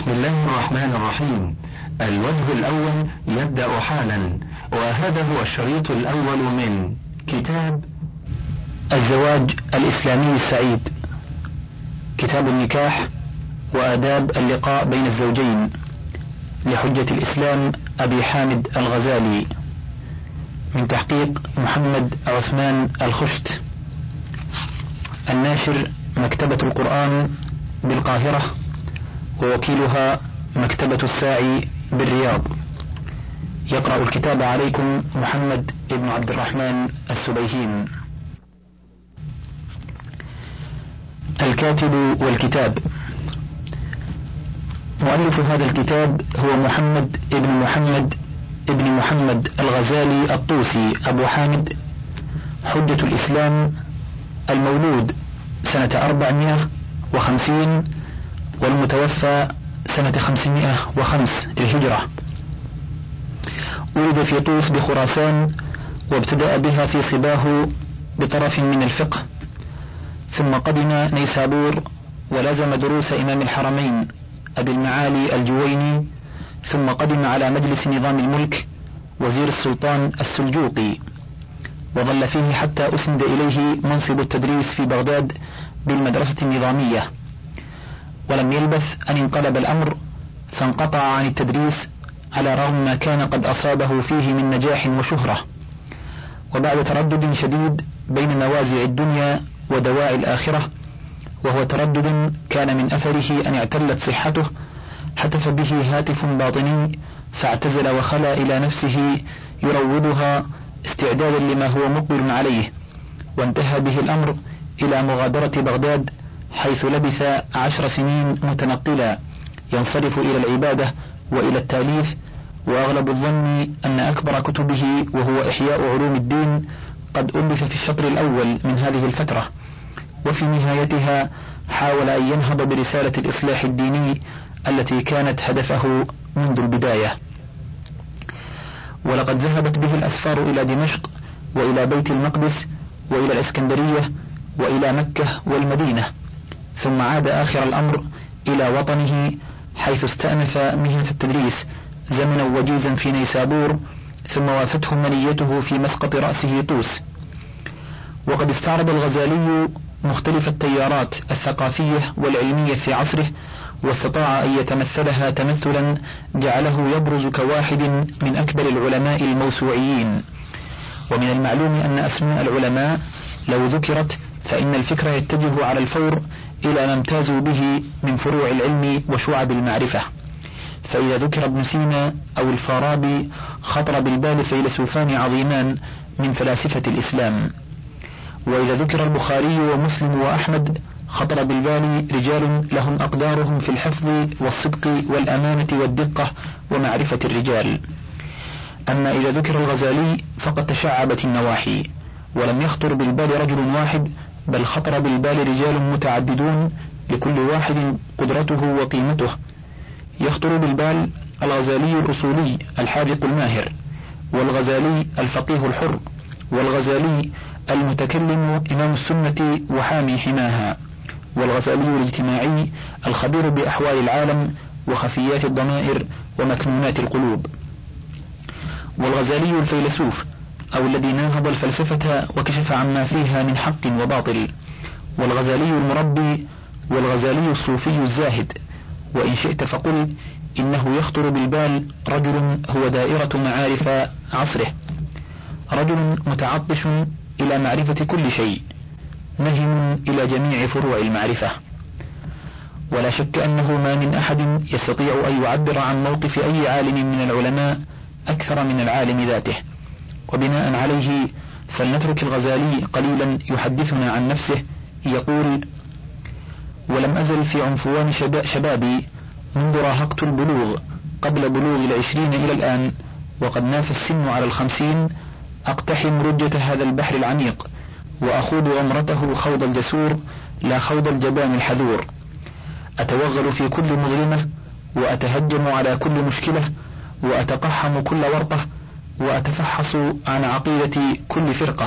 بسم الله الرحمن الرحيم. الوجه الأول يبدأ حالا، وهذا هو الشريط الأول من كتاب الزواج الإسلامي السعيد، كتاب النكاح وآداب اللقاء بين الزوجين، لحجة الإسلام أبي حامد الغزالي، من تحقيق محمد عثمان الخشت. الناشر مكتبة القرآن بالقاهرة، ووكيلها مكتبة الساعي بالرياض. يقرأ الكتاب عليكم محمد بن عبد الرحمن السبيهين. الكاتب والكتاب. مؤلف هذا الكتاب هو محمد ابن محمد الغزالي الطوسي أبو حامد، حجة الإسلام، المولود سنة 450 والمتوفى سنة 505 للهجرة. ولد في طوس بخراسان، وابتدأ بها في صباه بطرف من الفقه، ثم قدم نيسابور ولازم دروس إمام الحرمين أبي المعالي الجويني، ثم قدم على مجلس نظام الملك وزير السلطان السلجوقي، وظل فيه حتى أسند إليه منصب التدريس في بغداد بالمدرسة النظامية. ولم يلبث أن انقلب الأمر، فانقطع عن التدريس على رغم ما كان قد أصابه فيه من نجاح وشهرة. وبعد تردد شديد بين نوازع الدنيا ودواعي الآخرة، وهو تردد كان من أثره أن اعتلت صحته، هتف به هاتف باطني فاعتزل وخلى إلى نفسه يروضها استعدادا لما هو مقبل عليه، وانتهى به الأمر إلى مغادرة بغداد، حيث لبث 10 سنين متنقلا ينصرف إلى العبادة وإلى التاليف. وأغلب الظن أن أكبر كتبه وهو إحياء علوم الدين قد ألف في الشطر الأول من هذه الفترة، وفي نهايتها حاول أن ينهض برسالة الإصلاح الديني التي كانت هدفه منذ البداية. ولقد ذهبت به الأسفار إلى دمشق وإلى بيت المقدس وإلى الإسكندرية وإلى مكة والمدينة، ثم عاد آخر الأمر إلى وطنه، حيث استأنف مهنة التدريس زمنا وجيزا في نيسابور، ثم وافته منيته في مسقط رأسه طوس. وقد استعرض الغزالي مختلف التيارات الثقافية والعلمية في عصره، واستطاع أن يتمثلها تمثلا جعله يبرز كواحد من أكبر العلماء الموسوعيين. ومن المعلوم أن أسماء العلماء لو ذكرت فإن الفكر يتجه على الفور إلى ما امتازوا به من فروع العلم وشعب المعرفة. فإذا ذكر ابن سينا أو الفارابي خطر بالبال فيلسوفان عظيمان من فلاسفة الإسلام. وإذا ذكر البخاري ومسلم وأحمد خطر بالبال رجال لهم أقدارهم في الحفظ والصدق والأمانة والدقة ومعرفة الرجال. أما إذا ذكر الغزالي فقد تشعبت النواحي، ولم يخطر بالبال رجل واحد، بل خطر بالبال رجال متعددون لكل واحد قدرته وقيمته. يخطر بالبال الغزالي الأصولي الحاذق الماهر، والغزالي الفقيه الحر، والغزالي المتكلم إمام السنة وحامي حماها، والغزالي الاجتماعي الخبير بأحوال العالم وخفيات الضمائر ومكنونات القلوب، والغزالي الفيلسوف أو الذي ناهض الفلسفة وكشف عما فيها من حق وباطل، والغزالي المربي، والغزالي الصوفي الزاهد. وإن شئت فقل إنه يخطر بالبال رجل هو دائرة معارف عصره، رجل متعطش إلى معرفة كل شيء، نهم إلى جميع فروع المعرفة. ولا شك أنه ما من أحد يستطيع أن يعبر عن موقف أي عالم من العلماء أكثر من العالم ذاته. وبناء عليه فلنترك الغزالي قليلا يحدثنا عن نفسه. يقول: ولم أزل في عنفوان شبابي منذ راهقت البلوغ قبل بلوغ 20 إلى الآن، وقد ناف السن على 50، أقتحم رجة هذا البحر العميق، وأخوض غمرته خوض الجسور لا خوض الجبان الحذور. أتوغل في كل مظلمة، وأتهجم على كل مشكلة، وأتقحم كل ورطة، وأتفحص عن عقيدة كل فرقة،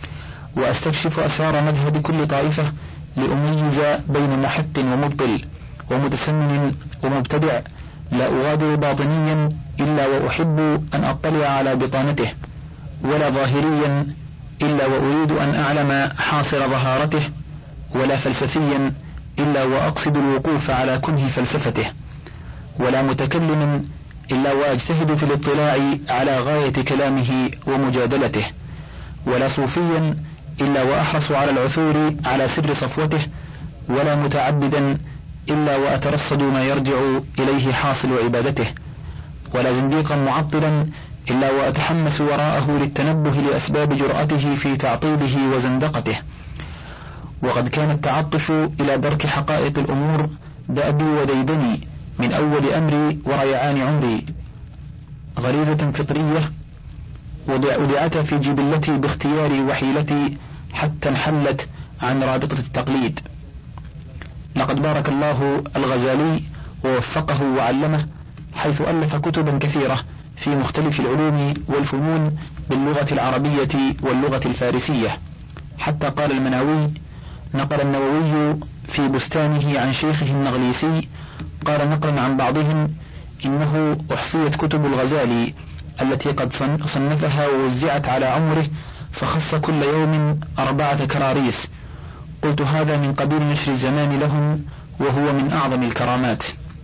وأستكشف أسرار مذهب كل طائفة لأميز بين محق ومبطل، ومتسنن ومبتدع لا أغادر باطنيا إلا وأحب أن أطلع على بطانته، ولا ظاهريا إلا وأريد أن أعلم حاصر ظهارته، ولا فلسفيا إلا وأقصد الوقوف على كنه فلسفته، ولا متكلما إلا وأجتهد في الاطلاع على غاية كلامه ومجادلته، ولا صوفيا إلا وأحرص على العثور على سر صفوته، ولا متعبدا إلا وأترصد ما يرجع إليه حاصل عبادته، ولا زنديقا معطلا إلا وأتحمس وراءه للتنبه لأسباب جرأته في تعطيله وزندقته. وقد كان التعطش إلى درك حقائق الأمور دأبي وديدني من أول أمري وريعان عمري، غريزة فطرية وضعتها في جبلتي باختياري وحيلتي حتى انحلت عن رابطة التقليد. لقد بارك الله الغزالي ووفقه وعلمه، حيث ألف كتبا كثيرة في مختلف العلوم والفنون باللغة العربية واللغة الفارسية، حتى قال المناوي: نقل النووي في بستانه عن شيخه النغليسي قال نقلا عن بعضهم: إنه أحصيت كتب الغزالي التي قد صنفها ووزعت على عمره، فخص كل يوم 4 كراريس. قلت هذا من قبيل نشر الزمان لهم، وهو من أعظم الكرامات.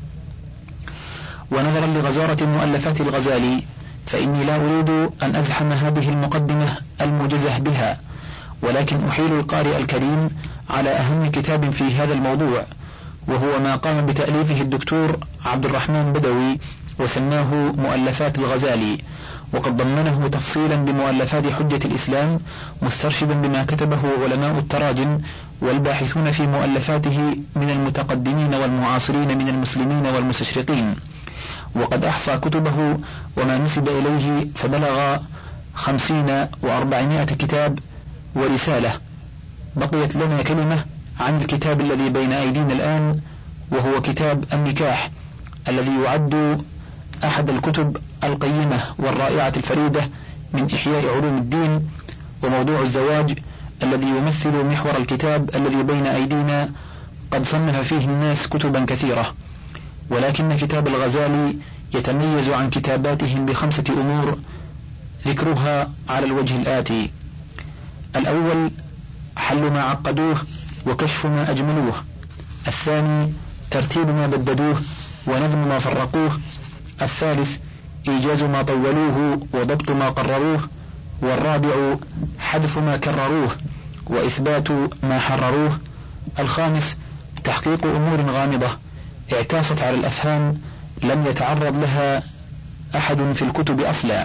ونظرا لغزارة مؤلفات الغزالي فإني لا أريد أن أزحم هذه المقدمة الموجزة بها، ولكن أحيل القارئ الكريم على أهم كتاب في هذا الموضوع، وهو ما قام بتأليفه الدكتور عبد الرحمن بدوي وسماه مؤلفات الغزالي، وقد ضمنه تفصيلا بمؤلفات حجة الإسلام، مسترشدا بما كتبه علماء التراجم والباحثون في مؤلفاته من المتقدمين والمعاصرين من المسلمين والمستشرقين. وقد أحصى كتبه وما نسب إليه فبلغ 50 و400 كتاب ورسالة. بقيت لنا كلمة عن الكتاب الذي بين أيدينا الآن، وهو كتاب النكاح، الذي يعد أحد الكتب القيمة والرائعة الفريدة من إحياء علوم الدين. وموضوع الزواج الذي يمثل محور الكتاب الذي بين أيدينا قد صنف فيه الناس كتبا كثيرة، ولكن كتاب الغزالي يتميز عن كتاباتهم ب5 أمور ذكرها على الوجه الآتي: الأول حل ما عقدوه وكشف ما أجملوه، الثاني ترتيب ما بددوه ونظم ما فرقوه، الثالث إيجاز ما طولوه وضبط ما قرروه، والرابع حذف ما كرروه وإثبات ما حرروه، الخامس تحقيق أمور غامضة اعتاصت على الأفهام لم يتعرض لها أحد في الكتب أصلا،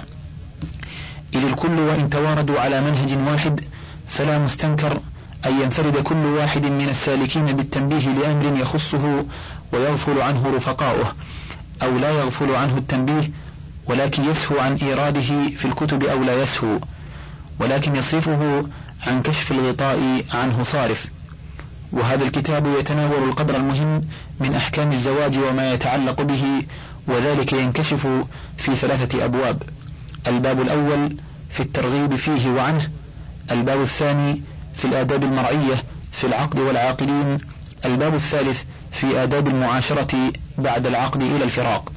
إذ الكل وإن تواردوا على منهج واحد فلا مستنكر أن ينفرد كل واحد من السالكين بالتنبيه لأمر يخصه ويغفل عنه رفقاؤه، أو لا يغفل عنه التنبيه ولكن يسهو عن إيراده في الكتب، أو لا يسهو ولكن يصرفه عن كشف الغطاء عنه صارف. وهذا الكتاب يتناول القدر المهم من أحكام الزواج وما يتعلق به، وذلك ينكشف في 3 أبواب: الباب الأول في الترغيب فيه وعنه، الباب الثاني في الآداب المرعية في العقد والعاقدين، الباب الثالث في آداب المعاشرة بعد العقد إلى الفراق.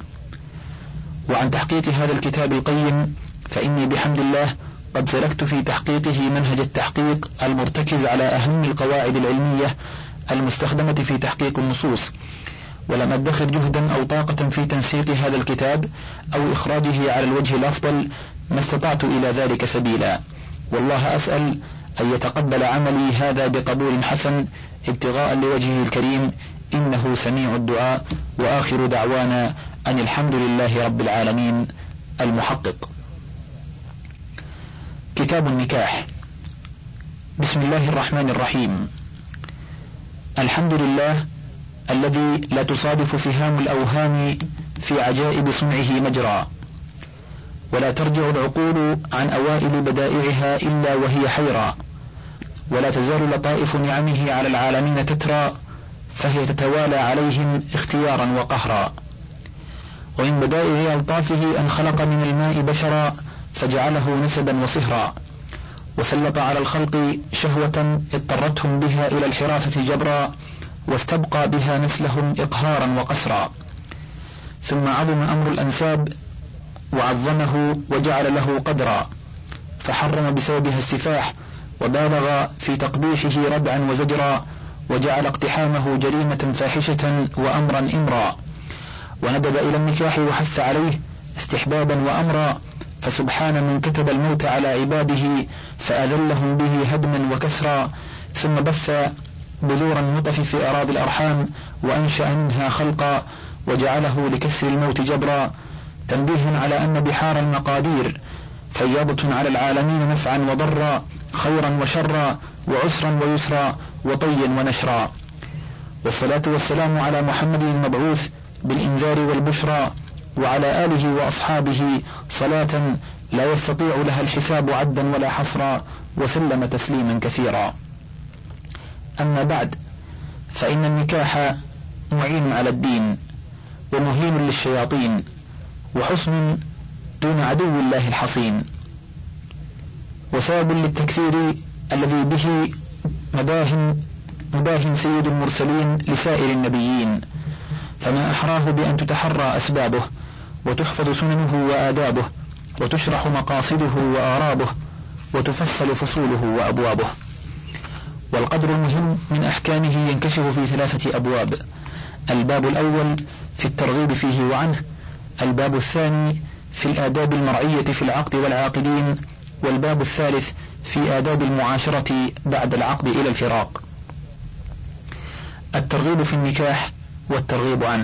وعن تحقيق هذا الكتاب القيم فإني بحمد الله قد سلكت في تحقيقه منهج التحقيق المرتكز على أهم القواعد العلمية المستخدمة في تحقيق النصوص، ولم أدخر جهدا أو طاقة في تنسيق هذا الكتاب أو إخراجه على الوجه الأفضل ما استطعت إلى ذلك سبيلا. والله أسأل أن يتقبل عملي هذا بقبول حسن ابتغاء لوجهه الكريم، إنه سميع الدعاء. وآخر دعوانا أن الحمد لله رب العالمين. المحقق. كتاب النكاح. بسم الله الرحمن الرحيم. الحمد لله الذي لا تصادف سهام الأوهام في عجائب صنعه مجرى، ولا ترجع العقول عن أوائل بدائعها إلا وهي حيرى، ولا تزال لطائف نعمه على العالمين تترى، فهي تتوالى عليهم اختيارا وقهرا. ومن بدائع ألطافه أن خلق من الماء بشرا فجعله نسبا وصهرا، وسلط على الخلق شهوة اضطرتهم بها إلى الحراثة جبرا، واستبقى بها نسلهم إقهارا وقسرا. ثم عظم أمر الأنساب وعظمه وجعل له قدرا، فحرم بسببها السفاح، وبالغ في تقبيحه ردعا وزجرا، وجعل اقتحامه جريمة فاحشة وأمرا إمرا، وندب إلى النكاح وحث عليه استحبابا وأمرا. فسبحان من كتب الموت على عباده فأذلهم به هدما وكسرا، ثم بث بذور النطف في أراضي الأرحام وأنشأ منها خلقا، وجعله لكسر الموت جبرا، تنبيها على أن بحار المقادير فياضة على العالمين نفعا وضرا، خيرا وشرا، وعسرا ويسرا، وطيا ونشرا. والصلاة والسلام على محمد المبعوث بالإنذار والبشرى، وعلى آله وأصحابه صلاة لا يستطيع لها الحساب عدا ولا حصرا، وسلم تسليما كثيرا. أما بعد، فإن النكاح معين على الدين، ومهين للشياطين، وحصن دون عدو الله الحصين، وسبب للتكفير الذي به مباه سيد المرسلين لسائر النبيين، فما أحراه بأن تتحرى أسبابه، وتحفظ سننه وآدابه، وتشرح مقاصده وآرابه، وتفصل فصوله وأبوابه. والقدر المهم من أحكامه ينكشف في 3 أبواب: الباب الأول في الترغيب فيه وعنه، الباب الثاني في الآداب المرعية في العقد والعاقدين، والباب الثالث في آداب المعاشرة بعد العقد إلى الفراق. الترغيب في النكاح والترغيب عنه.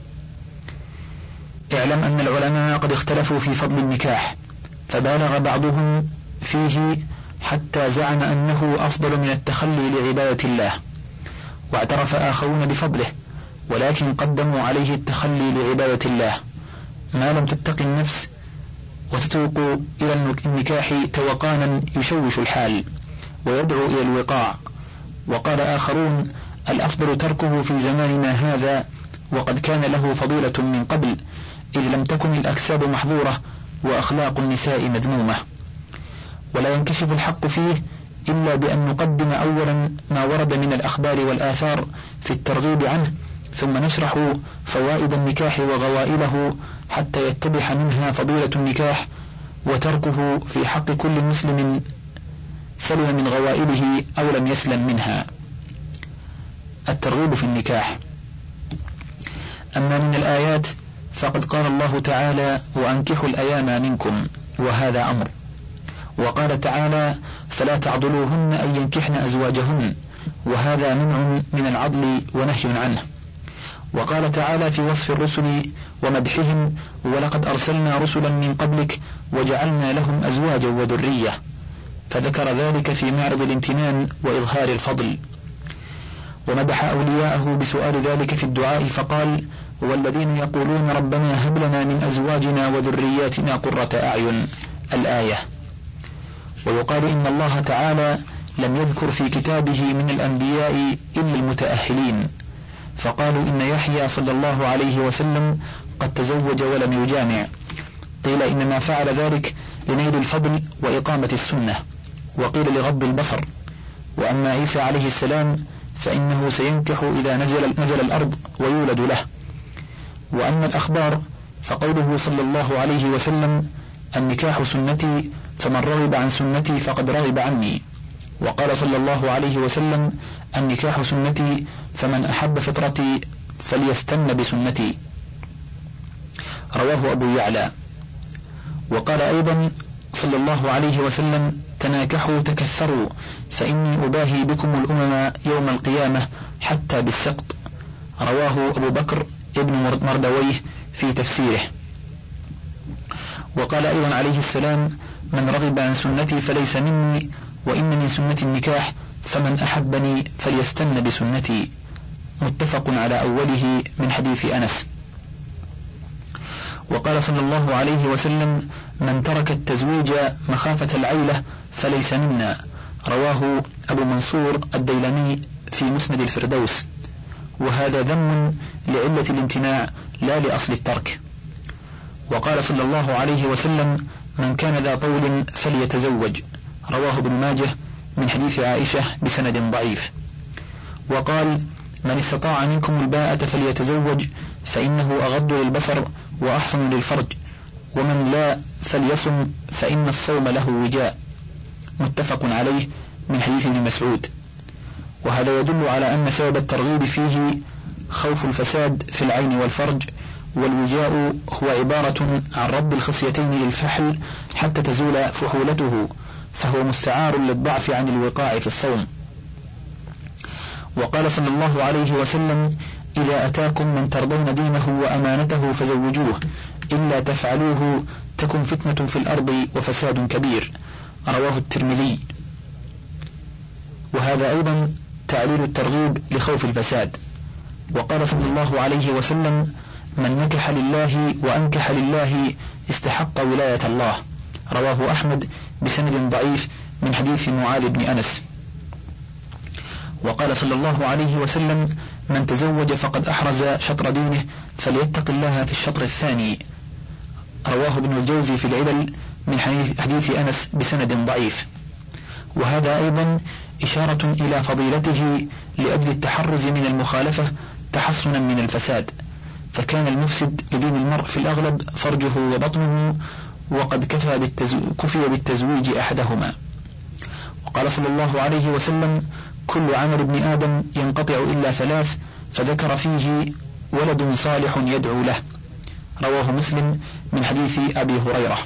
اعلم أن العلماء قد اختلفوا في فضل النكاح، فبالغ بعضهم فيه حتى زعم أنه أفضل من التخلي لعبادة الله، واعترف آخرون بفضله، ولكن قدموا عليه التخلي لعبادة الله ما لم تتق النفس وتتوق إلى النكاح توقانا يشوش الحال ويدعو إلى الوقاع. وقال آخرون: الأفضل تركه في زماننا هذا، وقد كان له فضيلة من قبل، إذ لم تكن الأكساب محظورة وأخلاق النساء مذمومة. ولا ينكشف الحق فيه إلا بأن نقدم أولا ما ورد من الأخبار والآثار في الترغيب عنه، ثم نشرح فوائد النكاح وغوائله حتى يتضح منها فضيلة النكاح، وتركه في حق كل مسلم سلم من غوائله أو لم يسلم منها. الترغيب في النكاح. أما من الآيات فقد قال الله تعالى: وأنكحوا الأيام منكم، وهذا أمر. وقال تعالى: فلا تعضلوهن أن ينكحن أزواجهن، وهذا منع من العضل ونهي عنه. وقال تعالى في وصف الرسل ومدحهم: ولقد أرسلنا رسلا من قبلك وجعلنا لهم أزواجا وذرية، فذكر ذلك في معرض الامتنان وإظهار الفضل. ومدح أولياءه بسؤال ذلك في الدعاء فقال: والذين يقولون ربنا هب لنا من أزواجنا وذرياتنا قرة أعين، الآية. ويقال إن الله تعالى لم يذكر في كتابه من الأنبياء إلا المتأهلين، فقالوا إن يحيى صلى الله عليه وسلم قد تزوج ولم يجامع، قيل إنما فعل ذلك لنيل الفضل وإقامة السنة، وقيل لغض البصر. وأما عيسى عليه السلام فإنه سينكح إذا نزل الأرض ويولد له. وأما الأخبار فقوله صلى الله عليه وسلم: النكاح سنتي، فمن رغب عن سنتي فقد رغب عني. وقال صلى الله عليه وسلم: النكاح سنتي، فمن أحب فطرتي فليستن بسنتي، رواه أبو يعلى. وقال أيضا صلى الله عليه وسلم: تناكحوا تكثروا، فإني أباهي بكم الأمم يوم القيامة حتى بالسقط، رواه أبو بكر ابن مردويه في تفسيره. وقال أيضا عليه السلام: من رغب عن سنتي فليس مني، وإن من سنة النكاح، فمن أحبني فليستن بسنتي، متفق على أوله من حديث أنس. وقال صلى الله عليه وسلم: من ترك التزويج مخافة العيلة فليس منا، رواه أبو منصور الديلمي في مسند الفردوس. وهذا ذم لعلة الامتناع لا لأصل الترك. وقال صلى الله عليه وسلم: من كان ذا طول فليتزوج، رواه ابن ماجه من حديث عائشة بسند ضعيف. وقال: من استطاع منكم الباءة فليتزوج فإنه أغض للبصر وأحصن للفرج، ومن لا فليصم فإن الصوم له وجاء. متفق عليه من حديث ابن مسعود. وهذا يدل على أن سبب الترغيب فيه خوف الفساد في العين والفرج، والوجاء هو عبارة عن رد الخصيتين للفحل حتى تزول فحولته، فهو مستعار للضعف عن الوقاع في الصوم. وقال صلى الله عليه وسلم: إذا أتاكم من ترضون دينه وأمانته فزوجوه، إلا تفعلوه تكن فتنة في الأرض وفساد كبير. رواه الترمذي. وهذا أيضا تعليل الترغيب لخوف الفساد. وقال صلى الله عليه وسلم: من نكح لله وأنكح لله استحق ولاية الله. رواه أحمد بسند ضعيف من حديث معاذ بن أنس. وقال صلى الله عليه وسلم: من تزوج فقد أحرز شطر دينه فليتق الله في الشطر الثاني. رواه ابن الجوزي في العلل من حديث أنس بسند ضعيف. وهذا أيضا إشارة إلى فضيلته لأجل التحرز من المخالفة تحصنا من الفساد، فكان المفسد لدين المرء في الأغلب فرجه وبطنه، وقد كفي بالتزويج أحدهما. وقال صلى الله عليه وسلم: كل عمل ابن آدم ينقطع إلا ثلاث، فذكر فيه ولد صالح يدعو له. رواه مسلم من حديث أبي هريرة.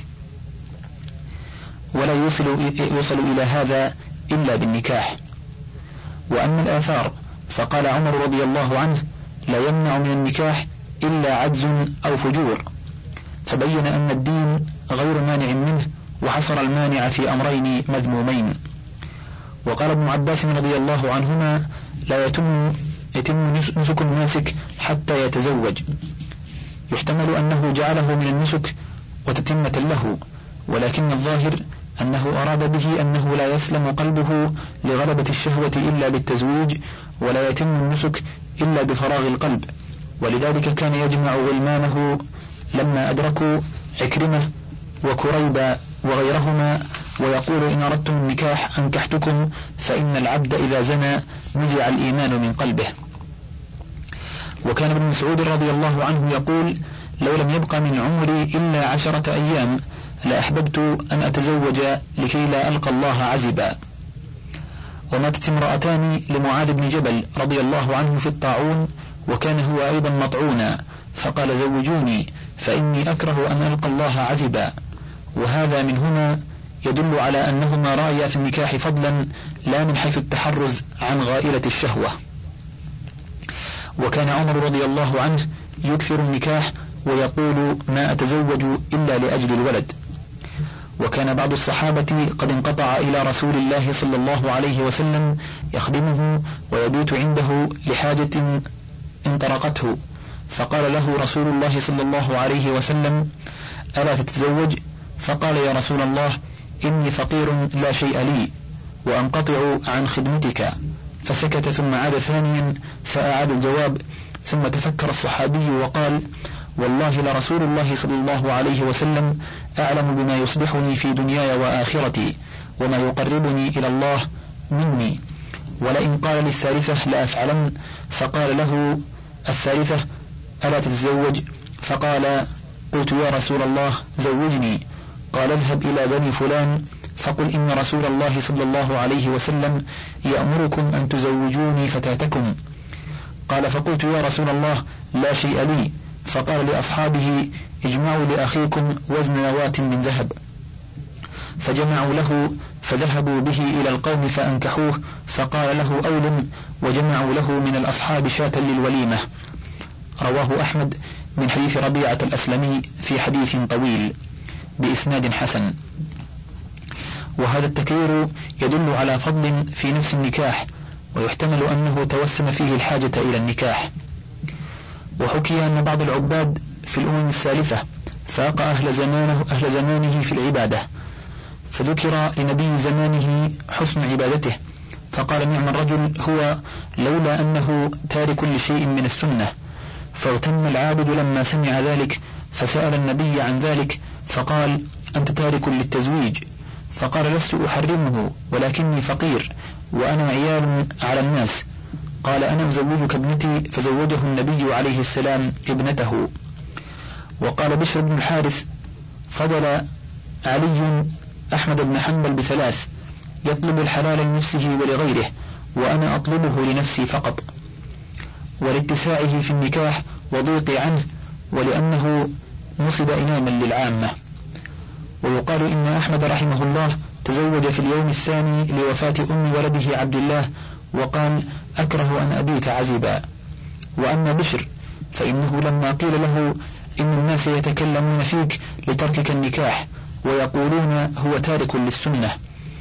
ولا يوصل إلى هذا إلا بالنكاح. وأما الآثار فقال عمر رضي الله عنه: لا يمنع من النكاح إلا عجز أو فجور، فبين أن الدين غير مانع منه، وحصر المانع في أمرين مذمومين. وقال ابن عباس رضي الله عنهما: لا يتم نسك الناسك حتى يتزوج. يحتمل أنه جعله من النسك وتتمة له، ولكن الظاهر أنه أراد به أنه لا يسلم قلبه لغلبة الشهوة إلا بالتزويج، ولا يتم النسك إلا بفراغ القلب. ولذلك كان يجمع غلمانه لما أدركوا عكرمة وكريبة وغيرهما، ويقول: إن أردتم النكاح أنكحتكم، فإن العبد إذا زنى نزع الإيمان من قلبه. وكان ابن مسعود رضي الله عنه يقول: لو لم يبق من عمري إلا 10 أيام لأحببت أن أتزوج لكي لا ألقى الله عزبا. وماتت امرأتان لمعاذ بن جبل رضي الله عنه في الطاعون، وكان هو أيضا مطعونا، فقال: زوجوني فإني أكره أن ألقى الله عزبا. وهذا من هنا يدل على أنهما رأيا في النكاح فضلا، لا من حيث التحرز عن غائلة الشهوة. وكان عمر رضي الله عنه يكثر النكاح ويقول: ما أتزوج إلا لأجل الولد. وكان بعض الصحابة قد انقطع إلى رسول الله صلى الله عليه وسلم يخدمه ويبيت عنده لحاجة انطرقته، فقال له رسول الله صلى الله عليه وسلم: ألا تتزوج؟ فقال: يا رسول الله، إني فقير لا شيء لي وأنقطع عن خدمتك. فسكت ثم عاد ثانيا فأعاد الجواب، ثم تفكر الصحابي وقال: والله لرسول الله صلى الله عليه وسلم أعلم بما يصلحني في دنياي وآخرتي وما يقربني إلى الله مني، ولئن قال للثالثة لأفعلن. فقال له الثالثة: ألا تتزوج؟ فقال: قلت يا رسول الله زوجني. قال: اذهب إلى بني فلان فقل إن رسول الله صلى الله عليه وسلم يأمركم أن تزوجوني فتاتكم. قال: فقلت يا رسول الله لا شيء لي. فقال لأصحابه: اجمعوا لأخيكم وزن نواة من ذهب. فجمعوا له، فذهبوا به إلى القوم فأنكحوه، فقال له: أولم، وجمعوا له من الأصحاب شاة للوليمة. رواه أحمد من حديث ربيعة الأسلمي في حديث طويل بإسناد حسن. وهذا التكرير يدل على فضل في نفس النكاح، ويحتمل أنه توسم فيه الحاجة إلى النكاح. وحكي أن بعض العباد في الأمم السالفة فاق أهل زمانه في العبادة، فذكر لنبي زمانه حسن عبادته، فقال: نعم الرجل هو لولا أنه تارك لشيء من السنة. فاغتم العابد لما سمع ذلك، فسأل النبي عن ذلك، فقال: أنت تارك للتزويج؟ فقال: لست أحرمه، ولكني فقير وأنا عيال على الناس. قال أنا أزوجك ابنتي، فزوجه النبي عليه السلام ابنته. وقال بشر بن الحارث فضل علي أحمد بن حنبل بثلاث: يطلب الحلال لنفسه ولغيره، وأنا أطلبه لنفسي فقط، ولاتساعه في النكاح وضيق عنه، ولأنه نصب إماما للعامة. ويقال إن أحمد رحمه الله تزوج في اليوم الثاني لوفاة أم ولده عبد الله، وقال أكره أن أبيت عزبا. وأما بشر فإنه لما قيل له إن الناس يتكلمون فيك لتركك النكاح ويقولون هو تارك للسنة،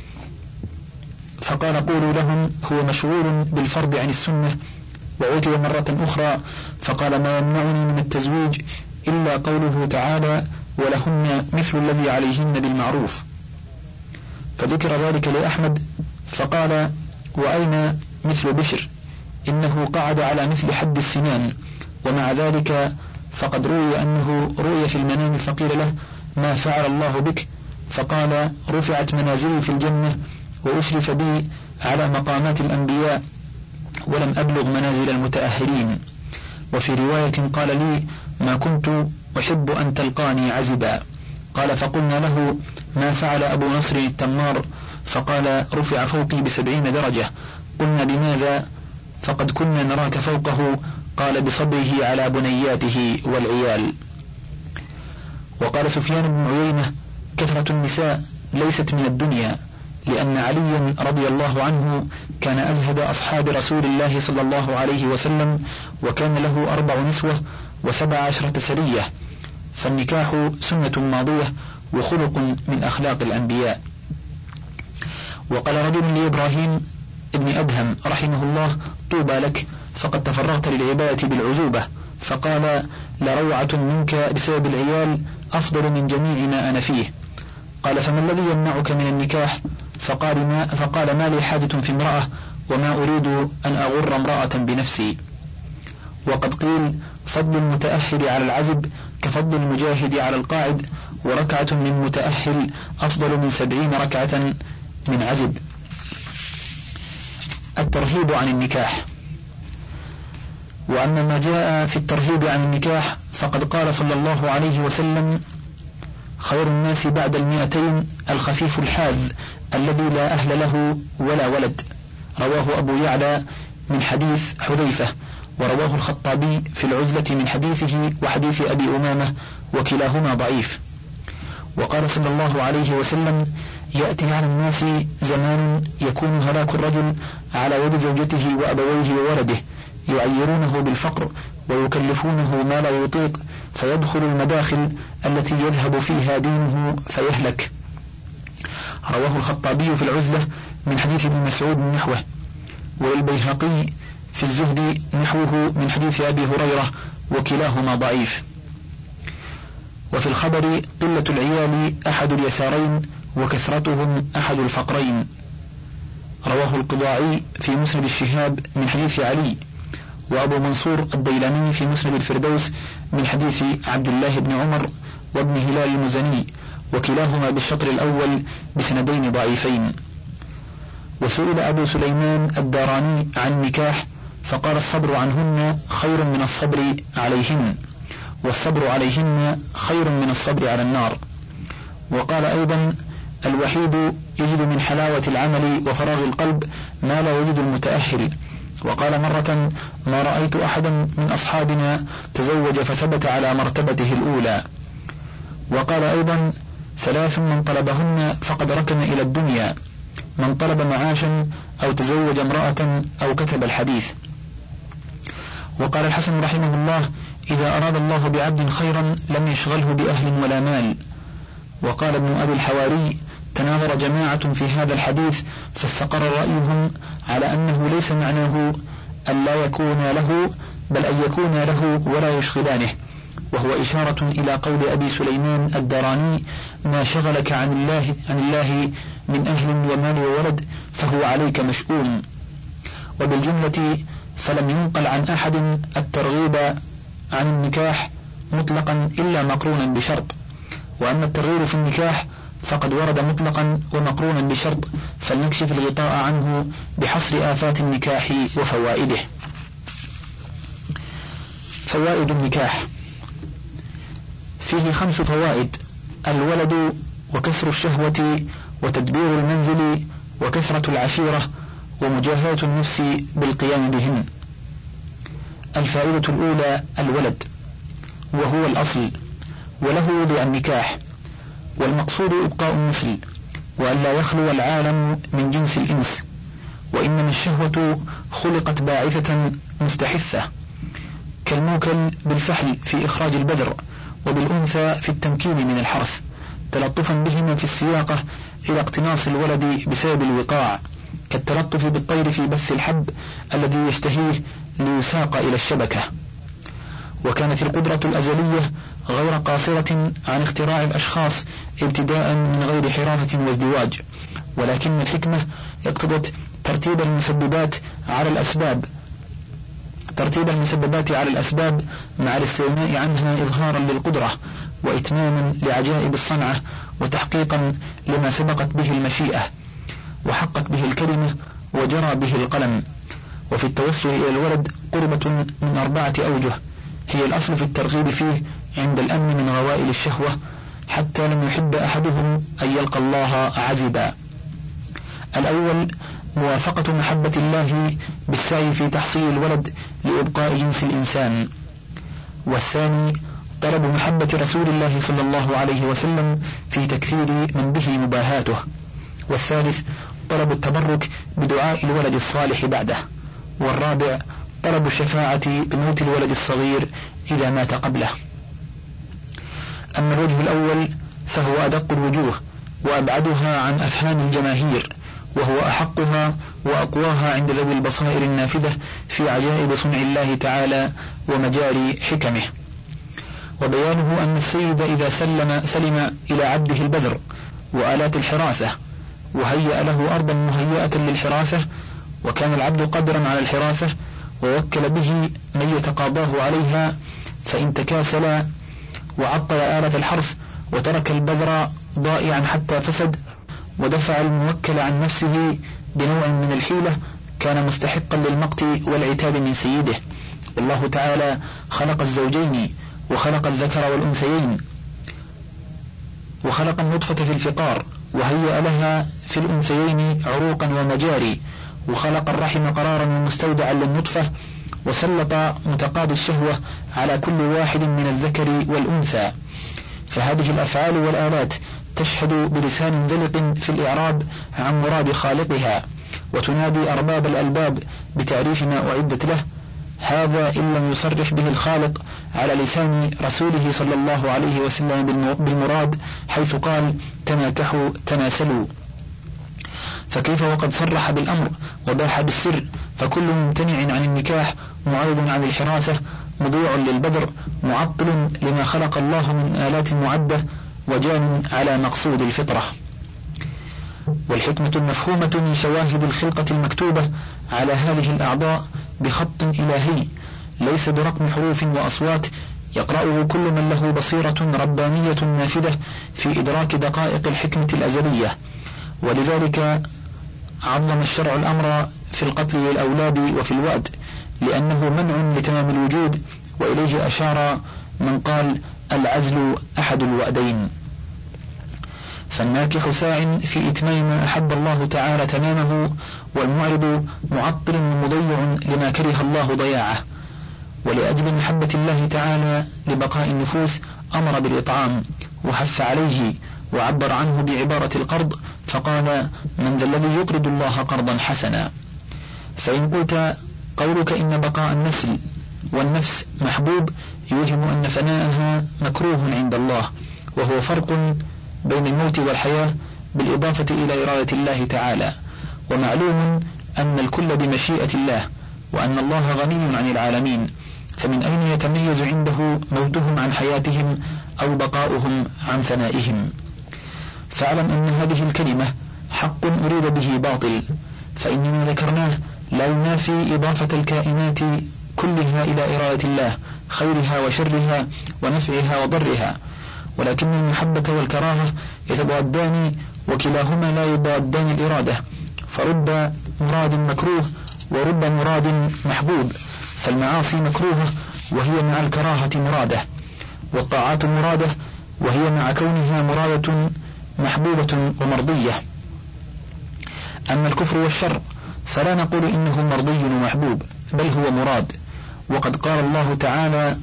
فقال قولوا لهم هو مشغول بالفرض عن السنة. وعتب مرة أخرى فقال ما يمنعني من التزويج إلا قوله تعالى ولهن مثل الذي عليهن بالمعروف. فذكر ذلك لأحمد فقال وأين مثل بشر؟ إنه قعد على مثل حد السنان، ومع ذلك فقد روي أنه رؤي في المنام فقيل له ما فعل الله بك؟ فقال رفعت منازلي في الجنة وأشرف بي على مقامات الأنبياء ولم أبلغ منازل المتأهلين. وفي رواية قال لي ما كنت أحب أن تلقاني عزبا. قال فقلنا له ما فعل أبو نصر التمار؟ فقال رفع فوقي ب70 درجة. قلنا بماذا؟ فقد كنا نراك فوقه. قال بصبره على بنياته والعيال. وقال سفيان بن عيينة كثرة النساء ليست من الدنيا، لأن عليا رضي الله عنه كان أزهد أصحاب رسول الله صلى الله عليه وسلم، وكان له 4 نسوة و17 سرية، فالنكاح سنة ماضية وخلق من أخلاق الأنبياء. وقال رجل لإبراهيم ابن أدهم رحمه الله طوبى لك فقد تفرغت للعبادة بالعزوبة، فقال لروعة منك بسبب العيال أفضل من جميع ما أنا فيه. قال فما الذي يمنعك من النكاح؟ فقال ما لي حاجة في امرأة وما أريد أن أغر امرأة بنفسي. وقد قيل فضل المتأهل على العزب كفضل المجاهد على القاعد، وركعة من متأهل أفضل من 70 ركعة من عزب. الترهيب عن النكاح. وأما ما جاء في الترهيب عن النكاح فقد قال صلى الله عليه وسلم خير الناس بعد 200 الخفيف الحاذ الذي لا أهل له ولا ولد. رواه أبو يعلى من حديث حذيفة، ورواه الخطابي في العزلة من حديثه وحديث أبي أمامة، وكلاهما ضعيف. وقال صلى الله عليه وسلم يأتي على الناس زمان يكون هلاك الرجل على يد زوجته وأبويه وولده، يعيرونه بالفقر ويكلفونه ما لا يطيق، فيدخل المداخل التي يذهب فيها دينه فيهلك. رواه الخطابي في العزلة من حديث ابن مسعود نحوه، والبيهقي في الزهد نحوه من حديث أبي هريرة، وكلاهما ضعيف. وفي الخبر قلة العيال أحد اليسارين وكثرتهم أحد الفقرين. رواه القضاعي في مسند الشهاب من حديث علي، وأبو منصور الديلمي في مسند الفردوس من حديث عبد الله بن عمر وابن هلال المزني، وكلاهما بالشطر الأول بسندين ضعيفين. وسئل أبو سليمان الداراني عن النكاح فقال الصبر عنهن خير من الصبر عليهن، والصبر عليهن خير من الصبر على النار. وقال أيضا الوحيد يجد من حلاوة العمل وفراغ القلب ما لا يجد المتأهل. وقال مرة ما رأيت أحدا من أصحابنا تزوج فثبت على مرتبته الأولى. وقال أيضا 3 من طلبهن فقد ركن إلى الدنيا: من طلب معاشا أو تزوج امرأة أو كتب الحديث. وقال الحسن رحمه الله إذا أراد الله بعبد خيرا لم يشغله بأهل ولا مال. وقال ابن أبي الحواري تناظر جماعة في هذا الحديث فاستقر رأيهم على أنه ليس معناه أن لا يكون له، بل أن يكون له ولا يشغلانه، وهو إشارة إلى قول أبي سليمان الداراني ما شغلك عن الله من أهل ومال وولد فهو عليك مشؤوم. وبالجملة فلم ينقل عن أحد الترغيب عن النكاح مطلقا إلا مقرونا بشرط. وأما الترغيب في النكاح فقد ورد مطلقا ومقرونا بشرط، فلنكشف الغطاء عنه بحصر آفات النكاح وفوائده. فوائد النكاح: فيه 5 فوائد: الولد، وكسر الشهوة، وتدبير المنزل، وكثرة العشيرة، ومجاهدة النفس بالقيام بهن. الفائدة الأولى: الولد، وهو الأصل، وله وضع النكاح، والمقصود إبقاء النسل، وألا يخلو العالم من جنس الإنس، وإنما الشهوة خلقت باعثة مستحثة، كالموكل بالفحل في إخراج البذر، وبالأنثى في التمكين من الحرث، تلطفا بهما في السياقة إلى اقتناص الولد بسبب الوقاع، كالتلطف بالطير في بث الحب الذي يشتهيه ليساق إلى الشبكة. وكانت القدرة الأزلية غير قاصرة عن اختراع الأشخاص ابتداء من غير حراثة وازدواج، ولكن الحكمة اقتضت ترتيب المسببات على الأسباب مع الاستغناء عنها إظهارا للقدرة وإتماما لعجائب الصنعة وتحقيقا لما سبقت به المشيئة وحقت به الكلمة وجرى به القلم. وفي التوصل إلى الولد قربة من 4 أوجه هي الأصل في الترغيب فيه عند الأمن من غوائل الشهوة، حتى لم يحب أحدهم أن يلقى الله عزبا. الأول: موافقة محبة الله بالسعي في تحصيل الولد لإبقاء جنس الإنسان. والثاني: طلب محبة رسول الله صلى الله عليه وسلم في تكثير من به مباهاته. والثالث: طلب التبرك بدعاء الولد الصالح بعده. والرابع: طلب الشفاعة بموت الولد الصغير إذا مات قبله. أما الوجه الأول فهو أدق الوجوه وأبعدها عن أفهام الجماهير، وهو أحقها وأقواها عند ذوي البصائر النافذة في عجائب صنع الله تعالى ومجاري حكمه. وبيانه أن السيد إذا سلم إلى عبده البذر وآلات الحراثة وهيأ له أرضا مهيئة للحراثة، وكان العبد قادرا على الحراثة ووكل به من يتقاضاه عليها، فإن تكاسل وعطل آلة الحرث وترك البذر ضائعا حتى فسد ودفع الموكل عن نفسه بنوع من الحيلة، كان مستحقا للمقت والعتاب من سيده. والله تعالى خلق الزوجين وخلق الذكر والأنثيين، وخلق النطفة في الفقار وهيأ لها في الأنثيين عروقا ومجاري، وخلق الرحم قرارا ومستودعا للنطفة، وسلط متقاضي الشهوة على كل واحد من الذكر والأنثى. فهذه الأفعال والآلات تشهد بلسان ذلق في الإعراب عن مراد خالقها، وتنادي أرباب الألباب بتعريف ما أعدت له، هذا إن لم يصرح به الخالق على لسان رسوله صلى الله عليه وسلم بالمراد، حيث قال: تناكحوا تناسلوا. فكيف وقد صرح بالأمر وباح بالسر، فكل ممتنع عن النكاح معرض عن الحراثة مضيع للبذر معطل لما خلق الله من آلات معدة وجان على مقصود الفطرة. والحكمة المفهومة من شواهد الخلقة المكتوبة على هذه الأعضاء بخط إلهي ليس برقم حروف وأصوات يقرأه كل من له بصيرة ربانية نافذة في إدراك دقائق الحكمة الأزلية. ولذلك عظم الشرع الأمر في القتل للأولاد وفي الوأد، لأنه منع لتمام الوجود، وإليه أشار من قال: العزل أحد الوأدين. فالناكح ساع في إتمام ما أحب الله تعالى تمامه، والمعرض معطل ومضيع لما كره الله ضياعه. ولأجل محبة الله تعالى لبقاء النفوس أمر بالإطعام وحث عليه، وعبر عنه بعبارة القرض فقال: من ذا الذي يقرض الله قرضا حسنا. فإن قلت قولك إن بقاء النسل والنفس محبوب يوهم أن فناءها مكروه عند الله، وهو فرق بين الموت والحياة بالإضافة إلى إرادة الله تعالى. ومعلوم أن الكل بمشيئة الله، وأن الله غني عن العالمين، فمن أين يتميز عنده موتهم عن حياتهم أو بقاؤهم عن فنائهم؟ فاعلم أن هذه الكلمة حق أريد به باطل، فإنما ذكرناه لا ينافي إضافة الكائنات كلها إلى إرادة الله، خيرها وشرها ونفعها وضرها، ولكن المحبة والكراهة يتضادان، وكلاهما لا يضادان الإرادة، فرب مراد مكروه ورب مراد محبوب، فالمعاصي مكروهة وهي مع الكراهة مرادة، والطاعات مرادة وهي مع كونها مرادة محبوبة ومرضية. أما الكفر والشر فلا نقول إنه مرضي ومحبوب، بل هو مراد، وقد قال الله تعالى: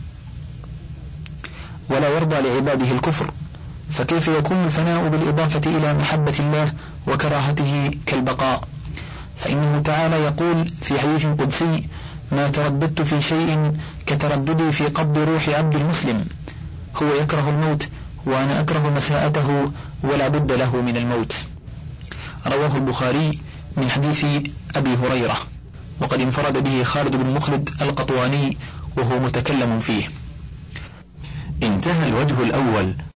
ولا يرضى لعباده الكفر، فكيف يكون الفناء بالإضافة إلى محبة الله وكراهته كالبقاء؟ فإنه تعالى يقول في حديث قدسي: ما ترددت في شيء كترددي في قبض روح عبد المسلم، هو يكره الموت وأنا أكره مساءته ولا بد له من الموت. رواه البخاري من حديث أبي هريرة، وقد انفرد به خالد بن مخلد القطواني وهو متكلم فيه. انتهى الوجه الأول.